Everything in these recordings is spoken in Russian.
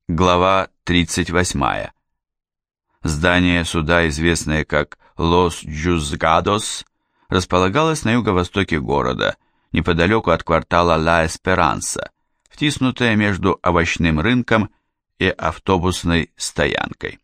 Глава 38. Здание суда, известное как Лос Джузгадос, располагалось на юго-востоке города, неподалеку от квартала Ла Эсперанса, втиснутое между овощным рынком и автобусной стоянкой.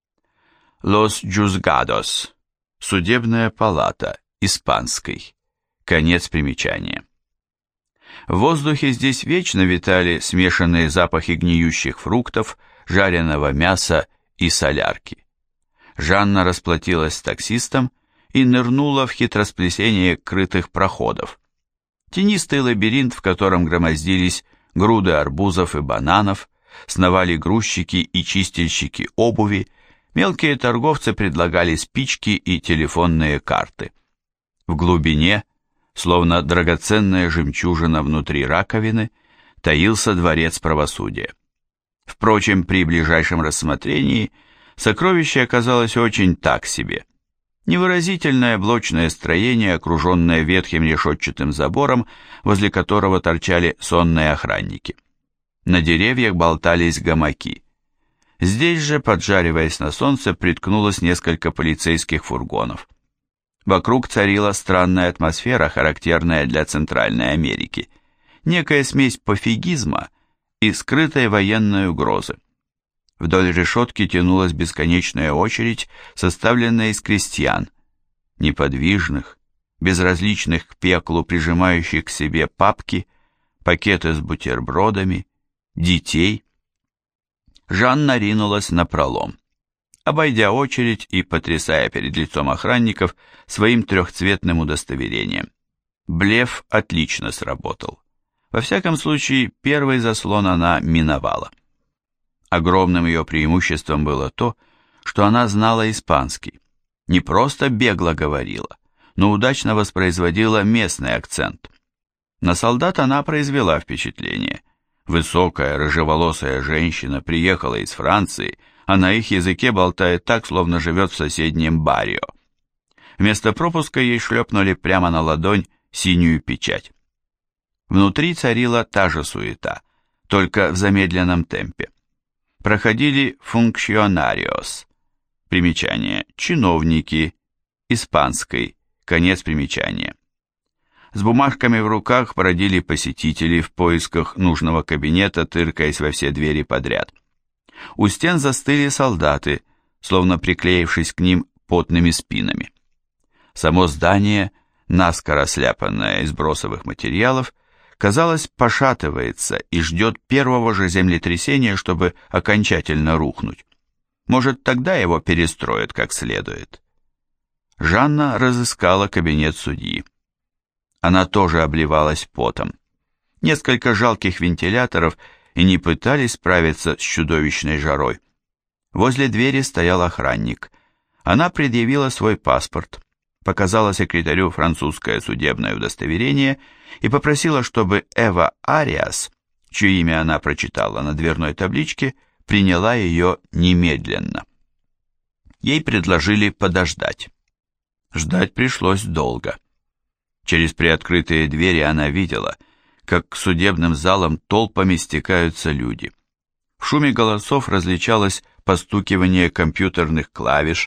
Лос Джузгадос. Судебная палата. Испанской. Конец примечания. В воздухе здесь вечно витали смешанные запахи гниющих фруктов, жареного мяса и солярки. Жанна расплатилась с таксистом и нырнула в хитросплетение крытых проходов. Тенистый лабиринт, в котором громоздились груды арбузов и бананов, сновали грузчики и чистильщики обуви, мелкие торговцы предлагали спички и телефонные карты. В глубине, словно драгоценная жемчужина внутри раковины, таился дворец правосудия. Впрочем, при ближайшем рассмотрении сокровище оказалось очень так себе. Невыразительное блочное строение, окруженное ветхим решетчатым забором, возле которого торчали сонные охранники. На деревьях болтались гамаки. Здесь же, поджариваясь на солнце, приткнулось несколько полицейских фургонов. Вокруг царила странная атмосфера, характерная для Центральной Америки, некая смесь пофигизма и скрытой военной угрозы. Вдоль решетки тянулась бесконечная очередь, составленная из крестьян, неподвижных, безразличных к пеклу, прижимающих к себе папки, пакеты с бутербродами, детей. Жанна ринулась напролом, обойдя очередь и потрясая перед лицом охранников своим трехцветным удостоверением. Блеф отлично сработал. Во всяком случае, первый заслон она миновала. Огромным ее преимуществом было то, что она знала испанский. Не просто бегло говорила, но удачно воспроизводила местный акцент. На солдат она произвела впечатление. Высокая, рыжеволосая женщина приехала из Франции, а на их языке болтает так, словно живет в соседнем баррио. Вместо пропуска ей шлепнули прямо на ладонь синюю печать. Внутри царила та же суета, только в замедленном темпе. Проходили функционариос, примечание, чиновники, испанской, конец примечания. С бумажками в руках бродили посетители в поисках нужного кабинета, тыркаясь во все двери подряд. У стен застыли солдаты, словно приклеившись к ним потными спинами. Само здание, наскоро сляпанное из бросовых материалов, казалось, пошатывается и ждет первого же землетрясения, чтобы окончательно рухнуть. Может, тогда его перестроят как следует. Жанна разыскала кабинет судьи. Она тоже обливалась потом. Несколько жалких вентиляторов и не пытались справиться с чудовищной жарой. Возле двери стоял охранник. Она предъявила свой паспорт, показала секретарю французское судебное удостоверение и попросила, чтобы Эва Ариас, чье имя она прочитала на дверной табличке, приняла ее немедленно. Ей предложили подождать. Ждать пришлось долго. Через приоткрытые двери она видела, как к судебным залам толпами стекаются люди. В шуме голосов различалось постукивание компьютерных клавиш,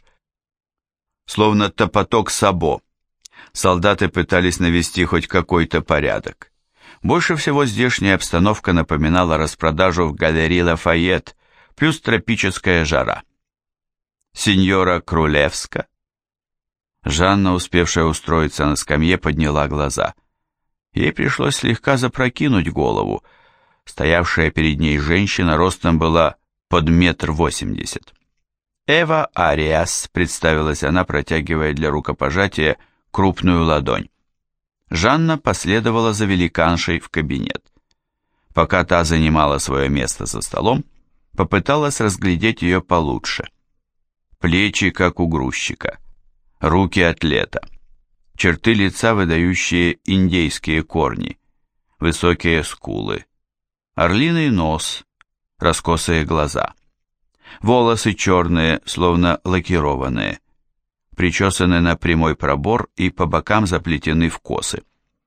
словно топоток сабо. Солдаты пытались навести хоть какой-то порядок. Больше всего здешняя обстановка напоминала распродажу в галерее Лафайет, плюс тропическая жара. Сеньора Крулевска. Жанна, успевшая устроиться на скамье, подняла глаза. Ей пришлось слегка запрокинуть голову. Стоявшая перед ней женщина ростом была под 1,80 м. «Эва Ариас», — представилась она, протягивая для рукопожатия крупную ладонь. Жанна последовала за великаншей в кабинет. Пока та занимала свое место за столом, попыталась разглядеть ее получше. Плечи, как у грузчика, руки атлета, черты лица, выдающие индейские корни, высокие скулы, орлиный нос, раскосые глаза. Волосы черные, словно лакированные, причесаны на прямой пробор и по бокам заплетены в косы.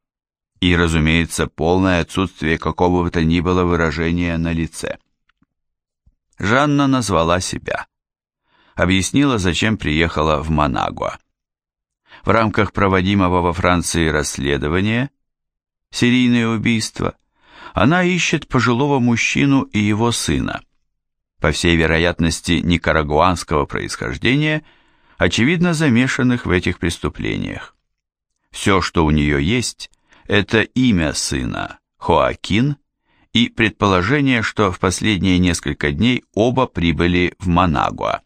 И, разумеется, полное отсутствие какого бы то ни было выражения на лице. Жанна назвала себя. Объяснила, зачем приехала в Манагуа. В рамках проводимого во Франции расследования «Серийные убийства» она ищет пожилого мужчину и его сына, по всей вероятности никарагуанского происхождения, очевидно замешанных в этих преступлениях. Все, что у нее есть, это имя сына, Хоакин, и предположение, что в последние несколько дней оба прибыли в Манагуа.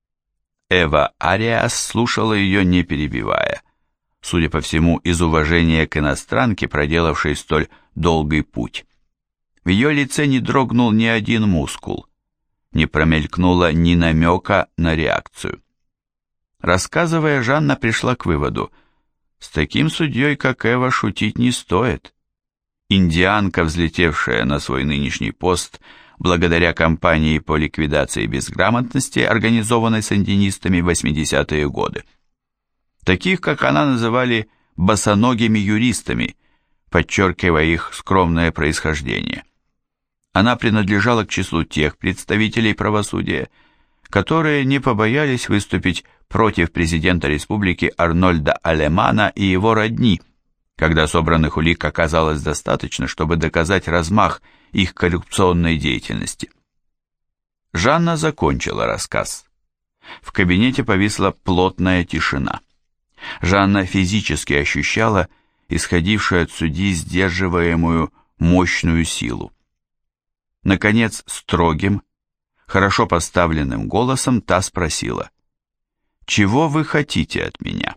Эва Ариас слушала ее, не перебивая, судя по всему, из уважения к иностранке, проделавшей столь долгий путь. В ее лице не дрогнул ни один мускул, не промелькнуло ни намека на реакцию. Рассказывая, Жанна пришла к выводу: с таким судьей, как Эва, шутить не стоит. Индианка, взлетевшая на свой нынешний пост благодаря кампании по ликвидации безграмотности, организованной сандинистами в 80-е годы. Таких, как она, называли босоногими юристами, подчеркивая их скромное происхождение. Она принадлежала к числу тех представителей правосудия, которые не побоялись выступить против президента республики Арнольда Алемана и его родни, когда собранных улик оказалось достаточно, чтобы доказать размах их коррупционной деятельности. Жанна закончила рассказ. В кабинете повисла плотная тишина. Жанна физически ощущала исходившую от судьи сдерживаемую мощную силу. Наконец, строгим, хорошо поставленным голосом та спросила: «Чего вы хотите от меня?»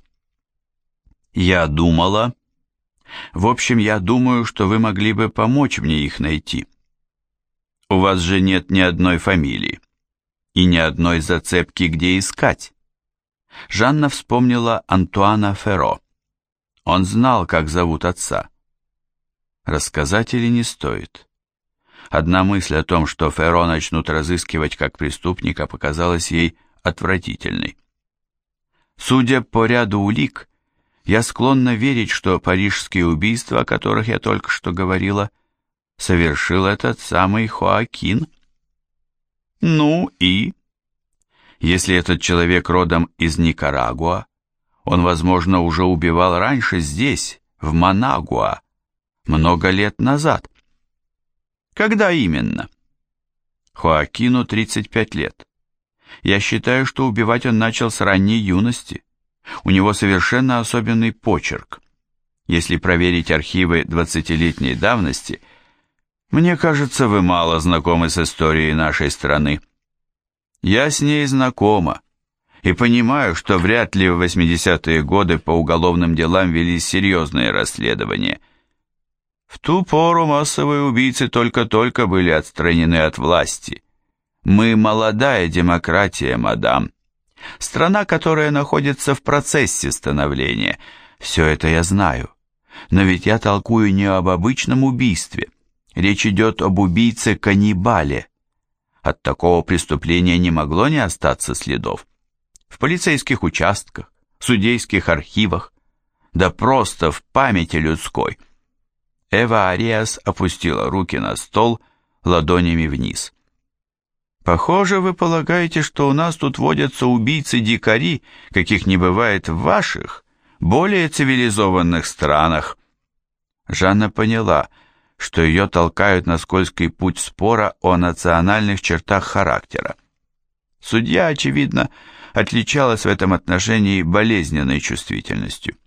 «Я думала...» «В общем, я думаю, что вы могли бы помочь мне их найти. У вас же нет ни одной фамилии и ни одной зацепки, где искать». Жанна вспомнила Антуана Ферро. Он знал, как зовут отца. Рассказать или не стоит? Одна мысль о том, что Ферро начнут разыскивать как преступника, показалась ей отвратительной. Судя по ряду улик, я склонна верить, что парижские убийства, о которых я только что говорила, совершил этот самый Хоакин. Ну и? Если этот человек родом из Никарагуа, он, возможно, уже убивал раньше здесь, в Манагуа, много лет назад. Когда именно? Хоакину 35 лет. Я считаю, что убивать он начал с ранней юности. У него совершенно особенный почерк. Если проверить архивы 20-летней давности, мне кажется, вы мало знакомы с историей нашей страны. Я с ней знакома и понимаю, что вряд ли в 80-е годы по уголовным делам велись серьезные расследования. В ту пору массовые убийцы только-только были отстранены от власти. Мы молодая демократия, мадам. Страна, которая находится в процессе становления. Все это я знаю. Но ведь я толкую не об обычном убийстве. Речь идет об убийце-каннибале. От такого преступления не могло не остаться следов. В полицейских участках, судейских архивах, да просто в памяти людской. Эва Ариас опустила руки на стол ладонями вниз. Похоже, вы полагаете, что у нас тут водятся убийцы-дикари, каких не бывает в ваших, более цивилизованных странах. Жанна поняла, что ее толкают на скользкий путь спора о национальных чертах характера. Судья, очевидно, отличалась в этом отношении болезненной чувствительностью.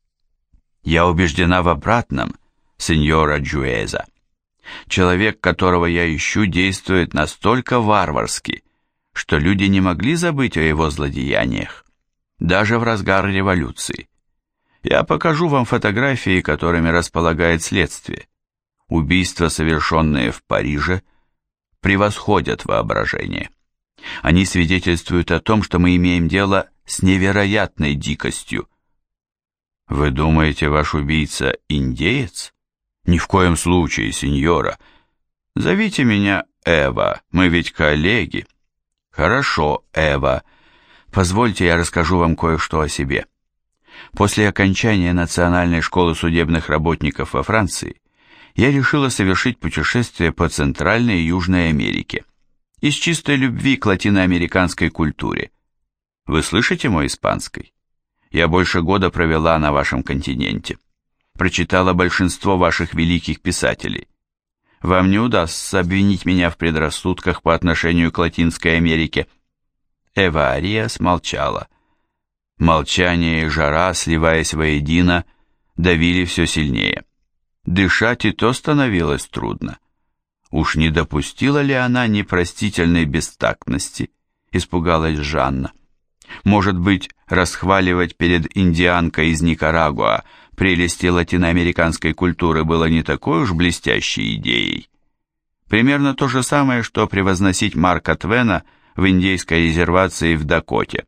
Я убеждена в обратном, сеньора Джуэза. Человек, которого я ищу, действует настолько варварски, что люди не могли забыть о его злодеяниях, даже в разгар революции. Я покажу вам фотографии, которыми располагает следствие. Убийства, совершенные в Париже, превосходят воображение. Они свидетельствуют о том, что мы имеем дело с невероятной дикостью. Вы думаете, ваш убийца индеец? Ни в коем случае, сеньора. Зовите меня Эва, мы ведь коллеги. Хорошо, Эва. Позвольте, я расскажу вам кое-что о себе. После окончания Национальной школы судебных работников во Франции я решила совершить путешествие по Центральной и Южной Америке из чистой любви к латиноамериканской культуре. Вы слышите мой испанский? Я больше года провела на вашем континенте. Прочитала большинство ваших великих писателей. Вам не удастся обвинить меня в предрассудках по отношению к Латинской Америке». Эва Ариас молчала. Молчание и жара, сливаясь воедино, давили все сильнее. Дышать и то становилось трудно. Уж не допустила ли она непростительной бестактности, испугалась Жанна. Может быть, расхваливать перед индианкой из Никарагуа прелести латиноамериканской культуры было не такой уж блестящей идеей. Примерно то же самое, что превозносить Марка Твена в индейской резервации в Дакоте.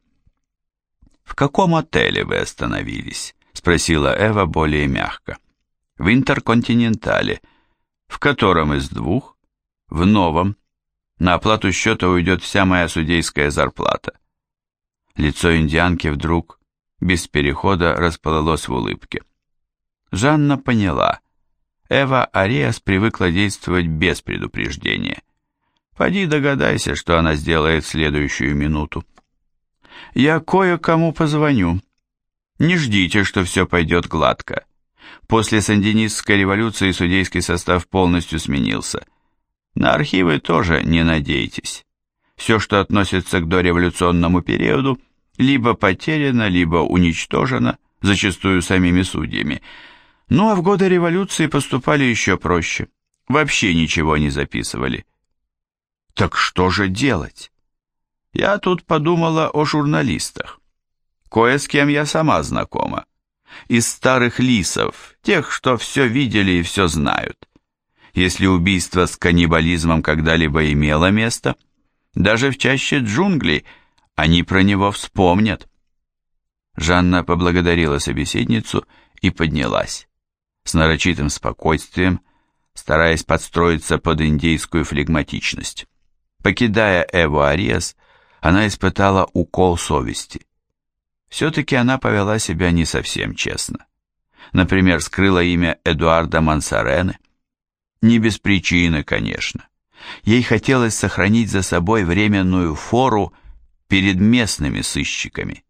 «В каком отеле вы остановились?» — спросила Эва более мягко. «В Интерконтинентале. В котором из двух?» «В новом. На оплату счета уйдет вся моя судейская зарплата». Лицо индианки вдруг, без перехода, расплылось в улыбке. Жанна поняла. Эва Ариас привыкла действовать без предупреждения. Поди догадайся, что она сделает в следующую минуту. «Я кое-кому позвоню. Не ждите, что все пойдет гладко. После сандинистской революции судейский состав полностью сменился. На архивы тоже не надейтесь. Все, что относится к дореволюционному периоду, либо потеряно, либо уничтожено, зачастую самими судьями. Ну а в годы революции поступали еще проще. Вообще ничего не записывали». «Так что же делать?» «Я тут подумала о журналистах. Кое с кем я сама знакома. Из старых лисов, тех, что все видели и все знают. Если убийство с каннибализмом когда-либо имело место, даже в чаще джунглей они про него вспомнят». Жанна поблагодарила собеседницу и поднялась. С нарочитым спокойствием, стараясь подстроиться под индейскую флегматичность. Покидая Эву Ариас, она испытала укол совести. Все-таки она повела себя не совсем честно. Например, скрыла имя Эдуарда Мансарены. Не без причины, конечно. Ей хотелось сохранить за собой временную фору перед местными сыщиками.